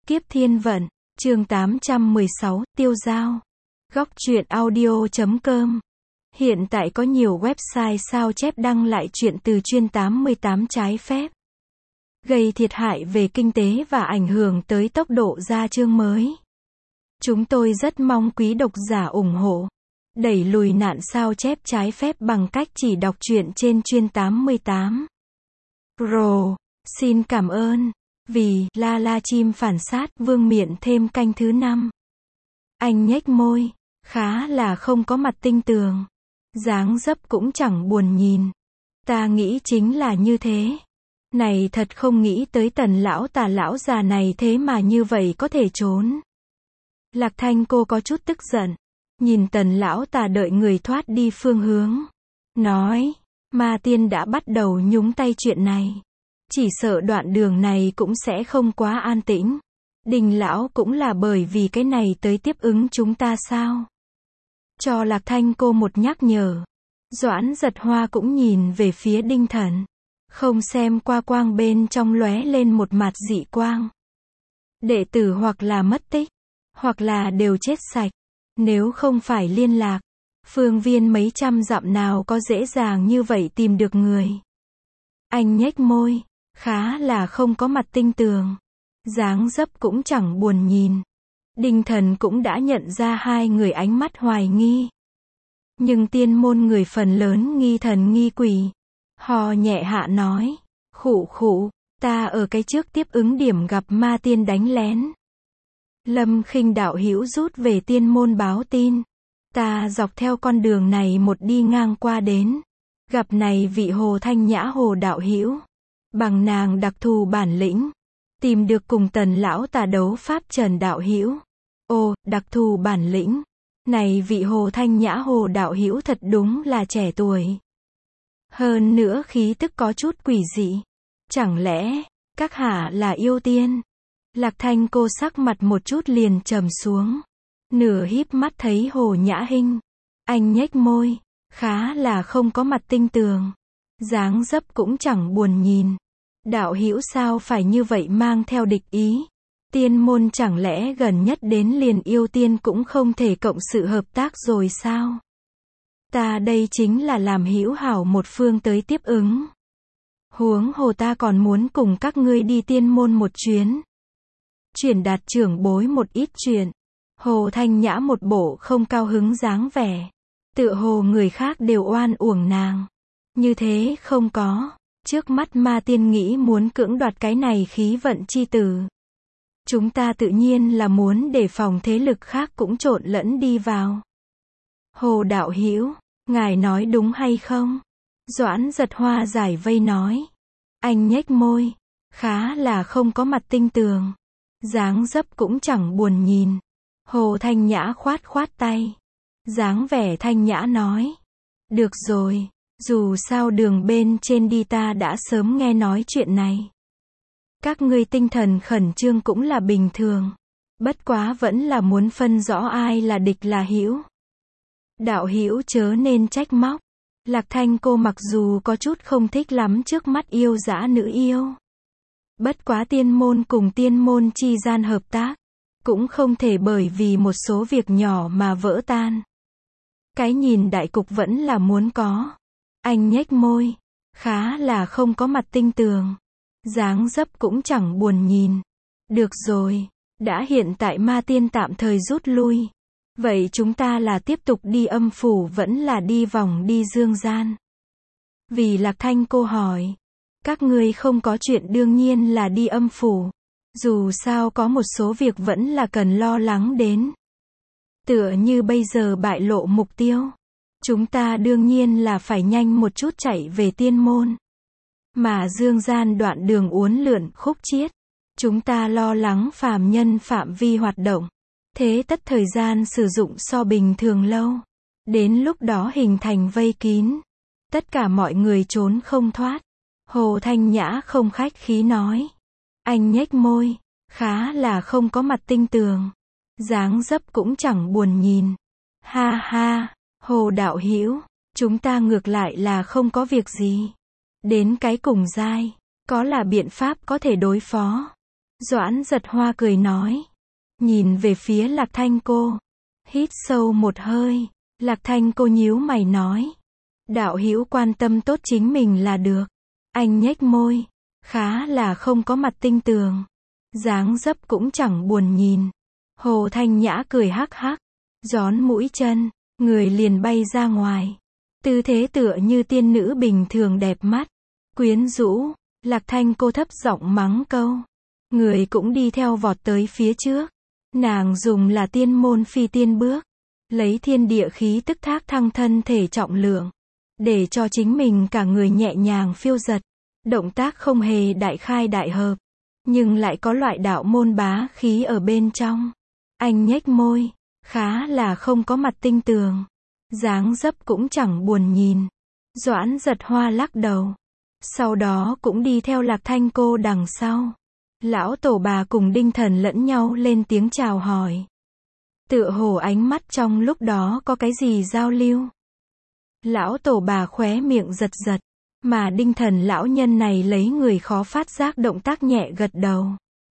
Kiếp thiên vận, chương 816, tiêu dao. Góc truyện audio.com. Hiện tại có nhiều website sao chép đăng lại chuyện từ chuyên 88 trái phép, gây thiệt hại về kinh tế và ảnh hưởng tới tốc độ ra chương mới. Chúng tôi rất mong quý độc giả ủng hộ, đẩy lùi nạn sao chép trái phép bằng cách chỉ đọc truyện trên chuyên 88 Pro. Xin cảm ơn. Vì la la chim phản sát, vương miện thêm canh thứ 5. Anh nhếch môi, khá là không có mặt tinh tường, dáng dấp cũng chẳng buồn nhìn. Ta nghĩ chính là như thế. Này thật không nghĩ tới Tần lão tà lão già này thế mà như vậy có thể trốn. Lạc Thanh cô có chút tức giận, nhìn Tần lão tà đợi người thoát đi phương hướng, nói, Ma Tiên đã bắt đầu nhúng tay chuyện này. Chỉ sợ đoạn đường này cũng sẽ không quá an tĩnh. Đình lão cũng là bởi vì cái này tới tiếp ứng chúng ta sao? Cho Lạc Thanh cô một nhắc nhở. Doãn Giật Hoa cũng nhìn về phía Đinh Thần. Không xem qua quang bên trong lóe lên một mặt dị quang. Đệ tử hoặc là mất tích, hoặc là đều chết sạch. Nếu không phải liên lạc, phương viên mấy trăm dặm nào có dễ dàng như vậy tìm được người. Anh nhếch môi, khá là không có mặt tinh tường, dáng dấp cũng chẳng buồn nhìn. Đinh Thần cũng đã nhận ra hai người ánh mắt hoài nghi. Nhưng tiên môn người phần lớn nghi thần nghi quỷ. Hò nhẹ hạ nói, khụ khụ, ta ở cái trước tiếp ứng điểm gặp Ma Tiên đánh lén. Lâm Khinh đạo hữu rút về tiên môn báo tin. Ta dọc theo con đường này một đi ngang qua đến, gặp này vị Hồ Thanh Nhã Hồ đạo hữu. Bằng nàng đặc thù bản lĩnh, tìm được cùng Tần lão tà đấu pháp Trần đạo hữu. Ồ, đặc thù bản lĩnh. Này vị Hồ Thanh Nhã Hồ đạo hữu thật đúng là trẻ tuổi. Hơn nữa khí tức có chút quỷ dị. Chẳng lẽ, các hạ là yêu tiên? Lạc Thanh cô sắc mặt một chút liền trầm xuống. Nửa híp mắt thấy Hồ Nhã Hinh. Anh nhếch môi, khá là không có mặt tinh tường, dáng dấp cũng chẳng buồn nhìn. Đạo hữu sao phải như vậy mang theo địch ý? Tiên môn chẳng lẽ gần nhất đến liền yêu tiên cũng không thể cộng sự hợp tác rồi sao? Ta đây chính là làm hữu hảo một phương tới tiếp ứng. Huống hồ ta còn muốn cùng các ngươi đi tiên môn một chuyến. Truyền đạt trưởng bối một ít chuyện. Hồ Thanh Nhã một bộ không cao hứng dáng vẻ. Tựa hồ người khác đều oan uổng nàng. Như thế không có. Trước mắt Ma Tiên nghĩ muốn cưỡng đoạt cái này khí vận chi tử. Chúng ta tự nhiên là muốn để phòng thế lực khác cũng trộn lẫn đi vào. Hồ đạo hữu, ngài nói đúng hay không? Doãn Giật Hoa giải vây nói. Anh nhếch môi, khá là không có mặt tinh tường, dáng dấp cũng chẳng buồn nhìn. Hồ Thanh Nhã khoát khoát tay, dáng vẻ thanh nhã nói. Được rồi. Dù sao đường bên trên đi ta đã sớm nghe nói chuyện này. Các ngươi tinh thần khẩn trương cũng là bình thường. Bất quá vẫn là muốn phân rõ ai là địch là hữu. Đạo hữu chớ nên trách móc. Lạc Thanh cô mặc dù có chút không thích lắm trước mắt yêu dã nữ yêu. Bất quá tiên môn cùng tiên môn chi gian hợp tác, cũng không thể bởi vì một số việc nhỏ mà vỡ tan. Cái nhìn đại cục vẫn là muốn có. Anh nhếch môi, khá là không có mặt tinh tường, dáng dấp cũng chẳng buồn nhìn. Được rồi, đã hiện tại Ma Tiên tạm thời rút lui. Vậy chúng ta là tiếp tục đi âm phủ vẫn là đi vòng đi dương gian? Vì Lạc Thanh cô hỏi, các ngươi không có chuyện đương nhiên là đi âm phủ. Dù sao có một số việc vẫn là cần lo lắng đến. Tựa như bây giờ bại lộ mục tiêu. Chúng ta đương nhiên là phải nhanh một chút chạy về tiên môn. Mà dương gian đoạn đường uốn lượn khúc chiết. Chúng ta lo lắng phàm nhân phạm vi hoạt động. Thế tất thời gian sử dụng so bình thường lâu. Đến lúc đó hình thành vây kín. Tất cả mọi người trốn không thoát. Hồ Thanh Nhã không khách khí nói. Anh nhếch môi, khá là không có mặt tinh tường, dáng dấp cũng chẳng buồn nhìn. Ha ha. Hồ đạo hữu, chúng ta ngược lại là không có việc gì. Đến cái cùng giai, có là biện pháp có thể đối phó. Doãn Giật Hoa cười nói. Nhìn về phía Lạc Thanh cô. Hít sâu một hơi. Lạc Thanh cô nhíu mày nói. Đạo hữu quan tâm tốt chính mình là được. Anh nhếch môi. Khá là không có mặt tinh tường. Dáng dấp cũng chẳng buồn nhìn. Hồ Thanh Nhã cười hắc hắc. Gión mũi chân. Người liền bay ra ngoài. Tư thế tựa như tiên nữ bình thường đẹp mắt. Quyến rũ. Lạc Thanh cô thấp giọng mắng câu. Người cũng đi theo vọt tới phía trước. Nàng dùng là tiên môn phi tiên bước. Lấy thiên địa khí tức thác thăng thân thể trọng lượng. Để cho chính mình cả người nhẹ nhàng phiêu dật. Động tác không hề đại khai đại hợp. Nhưng lại có loại đạo môn bá khí ở bên trong. Anh nhếch môi. Khá là không có mặt tinh tường. Dáng dấp cũng chẳng buồn nhìn. Doãn Giật Hoa lắc đầu. Sau đó cũng đi theo Lạc Thanh cô đằng sau. Lão tổ bà cùng Đinh Thần lẫn nhau lên tiếng chào hỏi. Tựa hồ ánh mắt trong lúc đó có cái gì giao lưu. Lão tổ bà khóe miệng giật giật. Mà Đinh Thần lão nhân này lấy người khó phát giác động tác nhẹ gật đầu.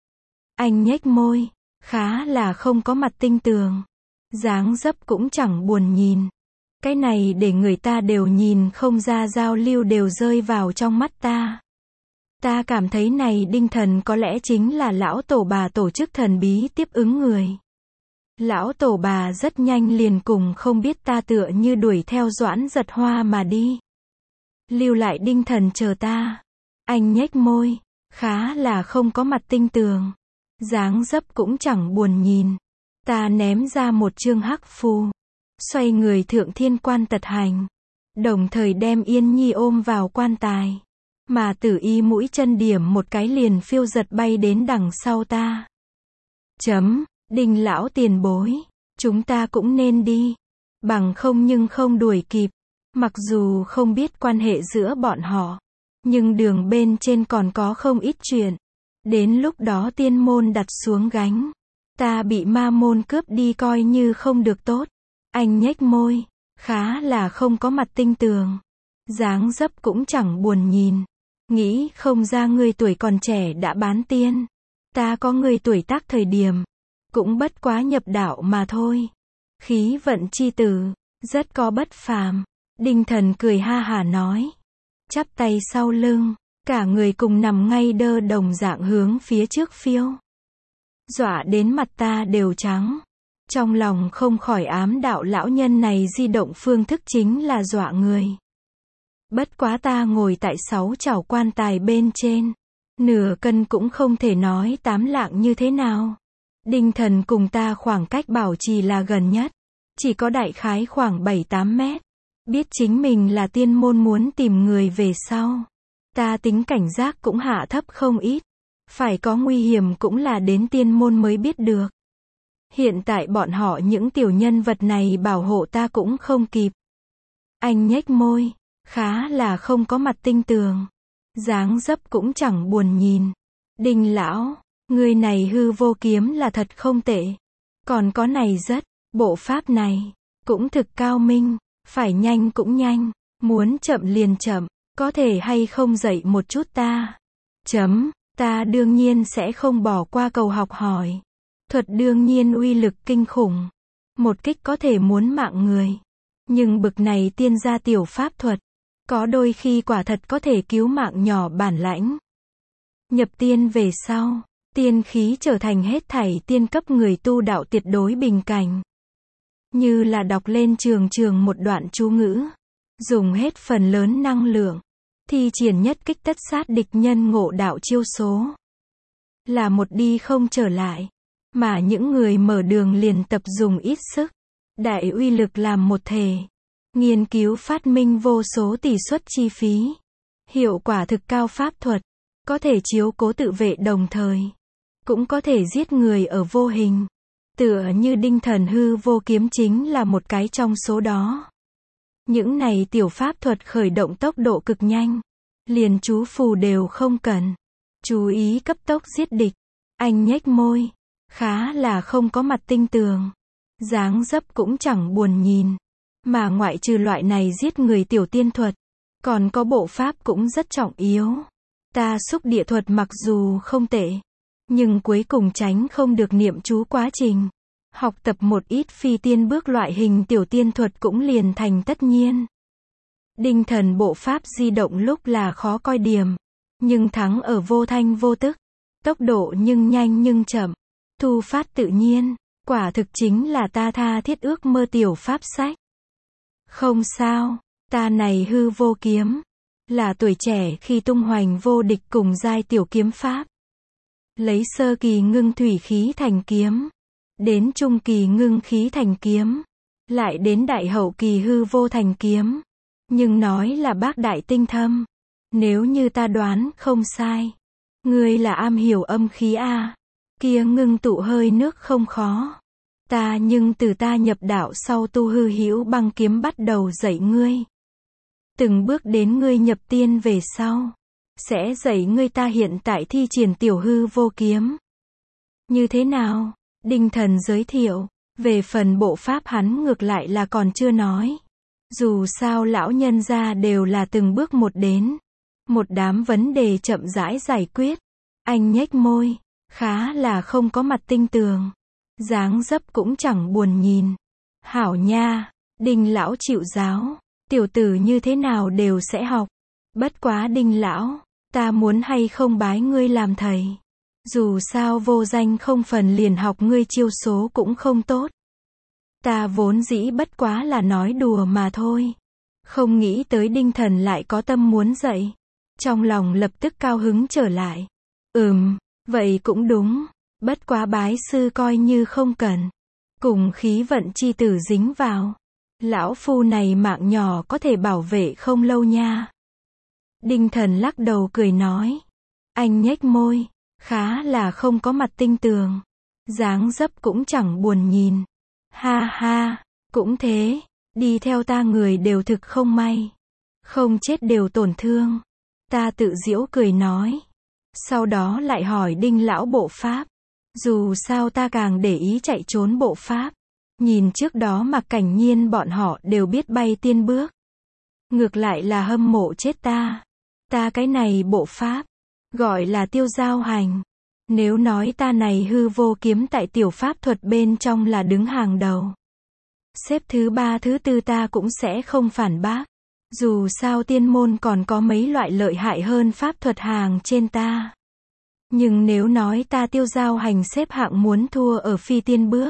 Anh nhếch môi. Khá là không có mặt tinh tường. Dáng dấp cũng chẳng buồn nhìn. Cái này để người ta đều nhìn không ra, giao lưu đều rơi vào trong mắt ta. Ta cảm thấy này Đinh Thần có lẽ chính là lão tổ bà tổ chức thần bí tiếp ứng người. Lão tổ bà rất nhanh liền cùng không biết ta tựa như đuổi theo Doãn Giật Hoa mà đi. Lưu lại Đinh Thần chờ ta. Anh nhếch môi. Khá là không có mặt tinh tường. Dáng dấp cũng chẳng buồn nhìn. Ta ném ra một chương hắc phù. Xoay người thượng thiên quan tật hành. Đồng thời đem Yên Nhi ôm vào quan tài. Mà Tử Y mũi chân điểm một cái liền phiêu giật bay đến đằng sau ta. Đinh lão tiền bối. Chúng ta cũng nên đi. Bằng không nhưng không đuổi kịp. Mặc dù không biết quan hệ giữa bọn họ. Nhưng đường bên trên còn có không ít chuyện. Đến lúc đó tiên môn đặt xuống gánh. Ta bị ma môn cướp đi coi như không được tốt. Anh nhếch môi. Khá là không có mặt tinh tường. Dáng dấp cũng chẳng buồn nhìn. Nghĩ không ra người tuổi còn trẻ đã bán tiên. Ta có người tuổi tác thời điểm. Cũng bất quá nhập đạo mà thôi. Khí vận chi tử. Rất có bất phàm. Đinh Thần cười ha hả nói. Chắp tay sau lưng. Cả người cùng nằm ngay đơ đồng dạng hướng phía trước phiêu. Dọa đến mặt ta đều trắng. Trong lòng không khỏi ám đạo lão nhân này di động phương thức chính là dọa người. Bất quá ta ngồi tại 6 chảo quan tài bên trên. Nửa cân cũng không thể nói 8 lạng như thế nào. Đinh Thần cùng ta khoảng cách bảo trì là gần nhất. Chỉ có đại khái khoảng 7-8 mét. Biết chính mình là tiên môn muốn tìm người về sau. Ta tính cảnh giác cũng hạ thấp không ít. Phải có nguy hiểm cũng là đến tiên môn mới biết được. Hiện tại bọn họ những tiểu nhân vật này bảo hộ ta cũng không kịp. Anh nhếch môi. Khá là không có mặt tinh tường. Dáng dấp cũng chẳng buồn nhìn. Đinh lão. Người này hư vô kiếm là thật không tệ. Còn có này rất. Bộ pháp này. Cũng thực cao minh. Phải nhanh cũng nhanh. Muốn chậm liền chậm. Có thể hay không dạy một chút ta. Ta đương nhiên sẽ không bỏ qua cầu học hỏi. Thuật đương nhiên uy lực kinh khủng. Một kích có thể muốn mạng người. Nhưng bực này tiên gia tiểu pháp thuật. Có đôi khi quả thật có thể cứu mạng nhỏ bản lãnh. Nhập tiên về sau. Tiên khí trở thành hết thảy tiên cấp người tu đạo tuyệt đối bình cảnh. Như là đọc lên trường một đoạn chú ngữ. Dùng hết phần lớn năng lượng. Thi triển nhất kích tất sát địch nhân ngộ đạo chiêu số. Là một đi không trở lại. Mà những người mở đường liền tập dùng ít sức. Đại uy lực làm một thể. Nghiên cứu phát minh vô số tỷ suất chi phí. Hiệu quả thực cao pháp thuật. Có thể chiếu cố tự vệ đồng thời. Cũng có thể giết người ở vô hình. Tựa như Đinh Thần hư vô kiếm chính là một cái trong số đó. Những này tiểu pháp thuật khởi động tốc độ cực nhanh. Liền chú phù đều không cần. Chú ý cấp tốc giết địch. Anh nhếch môi. Khá là không có mặt tinh tường. Dáng dấp cũng chẳng buồn nhìn. Mà ngoại trừ loại này giết người tiểu tiên thuật. Còn có bộ pháp cũng rất trọng yếu. Ta xúc địa thuật mặc dù không tệ. Nhưng cuối cùng tránh không được niệm chú quá trình. Học tập một ít phi tiên bước loại hình tiểu tiên thuật cũng liền thành tất nhiên. Đinh thần bộ pháp di động lúc là khó coi điểm. Nhưng thắng ở vô thanh vô tức. Tốc độ nhưng nhanh nhưng chậm. Thu phát tự nhiên. Quả thực chính là ta tha thiết ước mơ tiểu pháp sách. Không sao. Ta này hư vô kiếm. Là tuổi trẻ khi tung hoành vô địch cùng giai tiểu kiếm pháp. Lấy sơ kỳ ngưng thủy khí thành kiếm. Đến trung kỳ ngưng khí thành kiếm. Lại đến đại hậu kỳ hư vô thành kiếm. Nhưng nói là bác đại tinh thâm. Nếu như ta đoán không sai. Ngươi là am hiểu âm khí a. Kia ngưng tụ hơi nước không khó. Ta nhưng từ ta nhập đạo sau tu hư hữu băng kiếm bắt đầu dạy ngươi. Từng bước đến ngươi nhập tiên về sau. Sẽ dạy ngươi ta hiện tại thi triển tiểu hư vô kiếm. Như thế nào? Đinh thần giới thiệu. Về phần bộ pháp hắn ngược lại là còn chưa nói. Dù sao lão nhân gia đều là từng bước một đến. Một đám vấn đề chậm rãi giải quyết. Anh nhếch môi. Khá là không có mặt tinh tường. Dáng dấp cũng chẳng buồn nhìn. Hảo nha. Đinh lão chịu giáo. Tiểu tử như thế nào đều sẽ học. Bất quá Đinh lão. Ta muốn hay không bái ngươi làm thầy. Dù sao vô danh không phần liền học ngươi chiêu số cũng không tốt. Ta vốn dĩ bất quá là nói đùa mà thôi. Không nghĩ tới Đinh thần lại có tâm muốn dạy. Trong lòng lập tức cao hứng trở lại. Vậy cũng đúng. Bất quá bái sư coi như không cần. Cùng khí vận chi tử dính vào. Lão phu này mạng nhỏ có thể bảo vệ không lâu nha. Đinh thần lắc đầu cười nói. Anh nhếch môi. Khá là không có mặt tinh tường. Dáng dấp cũng chẳng buồn nhìn. Ha ha. Cũng thế. Đi theo ta người đều thực không may. Không chết đều tổn thương. Ta tự giễu cười nói. Sau đó lại hỏi Đinh lão bộ pháp. Dù sao ta càng để ý chạy trốn bộ pháp. Nhìn trước đó Mạc Cảnh Nhiên bọn họ đều biết bay tiên bước. Ngược lại là hâm mộ chết ta. Ta cái này bộ pháp. Gọi là tiêu giao hành. Nếu nói ta này hư vô kiếm tại tiểu pháp thuật bên trong là đứng hàng đầu. Xếp thứ 3 thứ 4 ta cũng sẽ không phản bác. Dù sao tiên môn còn có mấy loại lợi hại hơn pháp thuật hàng trên ta. Nhưng nếu nói ta tiêu giao hành xếp hạng muốn thua ở phi tiên bước.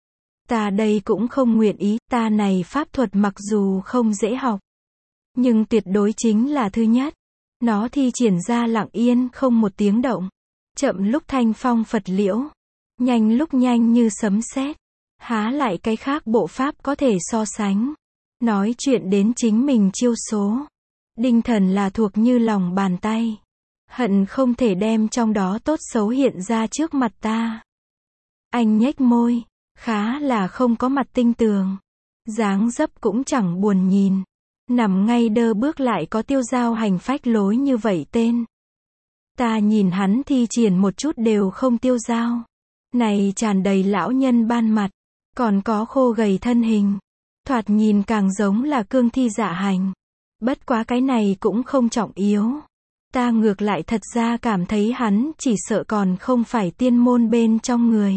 Ta đây cũng không nguyện ý, ta này pháp thuật mặc dù không dễ học. Nhưng tuyệt đối chính là thứ nhất. Nó thi triển ra lặng yên không một tiếng động. Chậm lúc thanh phong Phật liễu. Nhanh lúc nhanh như sấm sét. Há lại cái khác bộ pháp có thể so sánh. Nói chuyện đến chính mình chiêu số. Đinh thần là thuộc như lòng bàn tay. Hận không thể đem trong đó tốt xấu hiện ra trước mặt ta. Anh nhếch môi. Khá là không có mặt tinh tường. Dáng dấp cũng chẳng buồn nhìn. Nằm ngay đơ bước lại có tiêu giao hành phách lối như vậy tên. Ta nhìn hắn thi triển một chút đều không tiêu giao. Này tràn đầy lão nhân ban mặt. Còn có khô gầy thân hình. Thoạt nhìn càng giống là cương thi dạ hành. Bất quá cái này cũng không trọng yếu. Ta ngược lại thật ra cảm thấy hắn chỉ sợ còn không phải tiên môn bên trong người.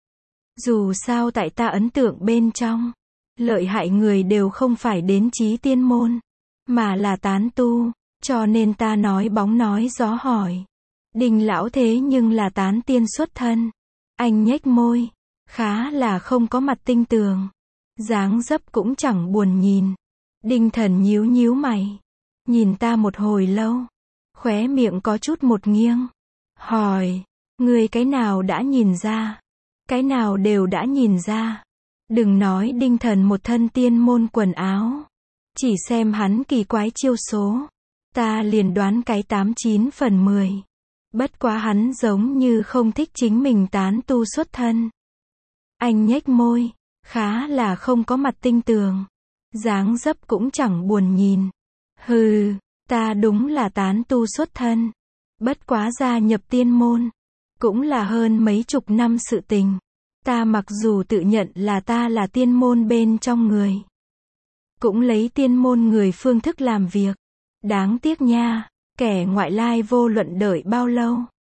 Dù sao tại ta ấn tượng bên trong. Lợi hại người đều không phải đến chí tiên môn. Mà là tán tu. Cho nên ta nói bóng nói gió hỏi. Đinh lão thế nhưng là tán tiên xuất thân. Anh nhếch môi. Khá là không có mặt tinh tường. Dáng dấp cũng chẳng buồn nhìn. Đinh thần nhíu nhíu mày. Nhìn ta một hồi lâu. Khóe miệng có chút một nghiêng. Hỏi. Người cái nào đã nhìn ra? Cái nào đều đã nhìn ra. Đừng nói Đinh thần một thân tiên môn quần áo. Chỉ xem hắn kỳ quái chiêu số. Ta liền đoán cái 89 phần 10. Bất quá hắn giống như không thích chính mình tán tu xuất thân. Anh nhếch môi. Khá là không có mặt tinh tường. Dáng dấp cũng chẳng buồn nhìn. Hừ, ta đúng là tán tu xuất thân. Bất quá gia nhập tiên môn. Cũng là hơn mấy chục năm sự tình. Ta mặc dù tự nhận là ta là tiên môn bên trong người. Cũng lấy tiên môn người phương thức làm việc. Đáng tiếc nha, kẻ ngoại lai vô luận đợi bao lâu.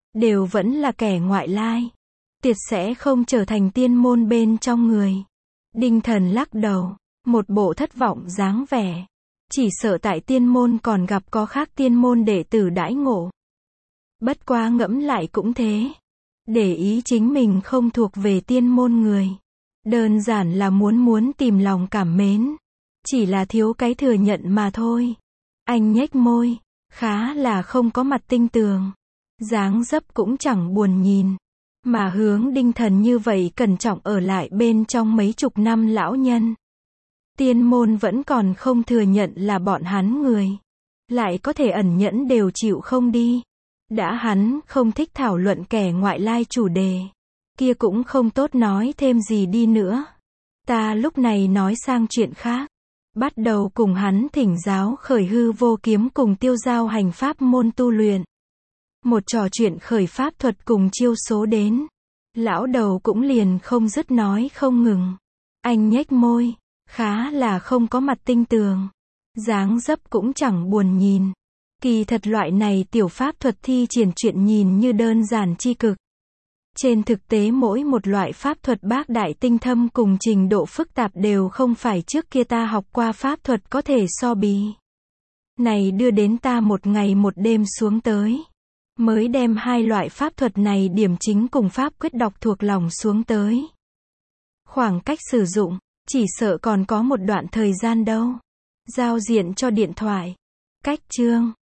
đều vẫn là kẻ ngoại lai. Tuyệt sẽ không trở thành tiên môn bên trong người. Đinh Thần lắc đầu, một bộ thất vọng dáng vẻ. Chỉ sợ tại tiên môn còn gặp có khác tiên môn đệ tử đãi ngộ. Bất quá ngẫm lại cũng thế. Để ý chính mình không thuộc về tiên môn người. Đơn giản là muốn tìm lòng cảm mến. Chỉ là thiếu cái thừa nhận mà thôi. Anh nhếch môi, khá là không có mặt tinh tường. Dáng dấp cũng chẳng buồn nhìn. Mà hướng Đinh Thần như vậy cẩn trọng ở lại bên trong mấy chục năm lão nhân. Tiên môn vẫn còn không thừa nhận là bọn hắn người. Lại có thể ẩn nhẫn đều chịu không đi. Đã hắn không thích thảo luận kẻ ngoại lai chủ đề. Kia cũng không tốt nói thêm gì đi nữa. Ta lúc này nói sang chuyện khác. Bắt đầu cùng hắn thỉnh giáo khởi hư vô kiếm cùng tiêu giao hành pháp môn tu luyện. Một trò chuyện khởi pháp thuật cùng chiêu số đến. Lão đầu cũng liền không dứt nói không ngừng. Anh nhếch môi, khá là không có mặt tinh tường. Dáng dấp cũng chẳng buồn nhìn. Kỳ thật loại này tiểu pháp thuật thi triển chuyện nhìn như đơn giản chi cực. Trên thực tế mỗi một loại pháp thuật bác đại tinh thâm cùng trình độ phức tạp đều không phải trước kia ta học qua pháp thuật có thể so bì. Này đưa đến ta một ngày một đêm xuống tới. Mới đem hai loại pháp thuật này điểm chính cùng pháp quyết đọc thuộc lòng xuống tới. Khoảng cách sử dụng, chỉ sợ còn có một đoạn thời gian đâu. Giao diện cho điện thoại. Cách chương